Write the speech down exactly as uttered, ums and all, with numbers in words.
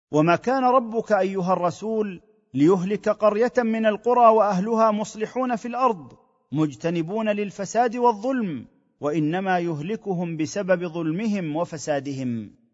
وما كان ربك ايها الرسول ليهلك قريه من القرى واهلها مصلحون في الارض مجتنبون للفساد والظلم، وانما يهلكهم بسبب ظلمهم وفسادهم.